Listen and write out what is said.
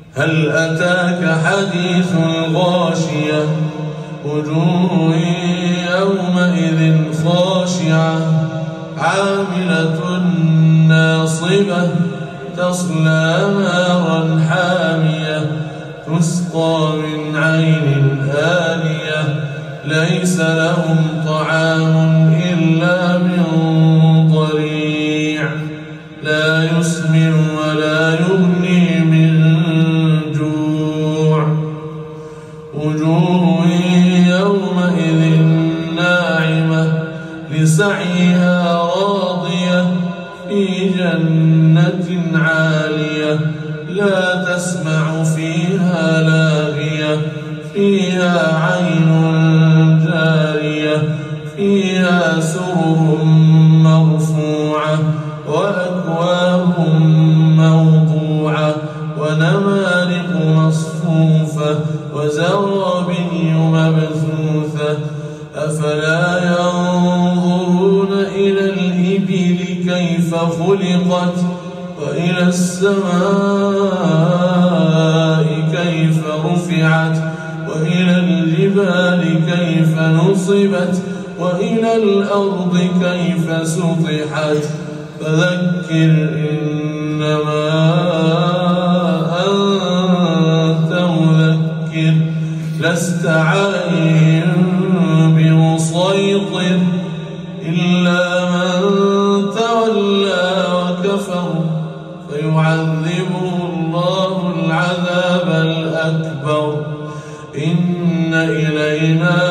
هل أتاك حديث الغاشية وجوه يومئذ خاشعة عاملة ناصبة تصلى نارا حامية تسقى من عين آنية ليس لهم طعام إلا من ضريع لا يسمن ولا يغني من جوع وجوه يومئذ ناعمة لسعيها راضية في جنة عالية لا تسمع فيها لاغية فيها عين جارية فيها سرر مرفوعة وأكواب موضوعة ونمارق مصفوفة وزرابي مبثوثة أفلا ينظرون إلى الإبل كيف خلقت وإلى السماء كيف رفعت وإلى الجبال كيف نصبت وإلى الأرض كيف سطحت فذكر إنما أنت مذكر لست عليهم بمسيطر إلا من تولى وكفر فيعذبه الله العذاب الأكبر إن إلينا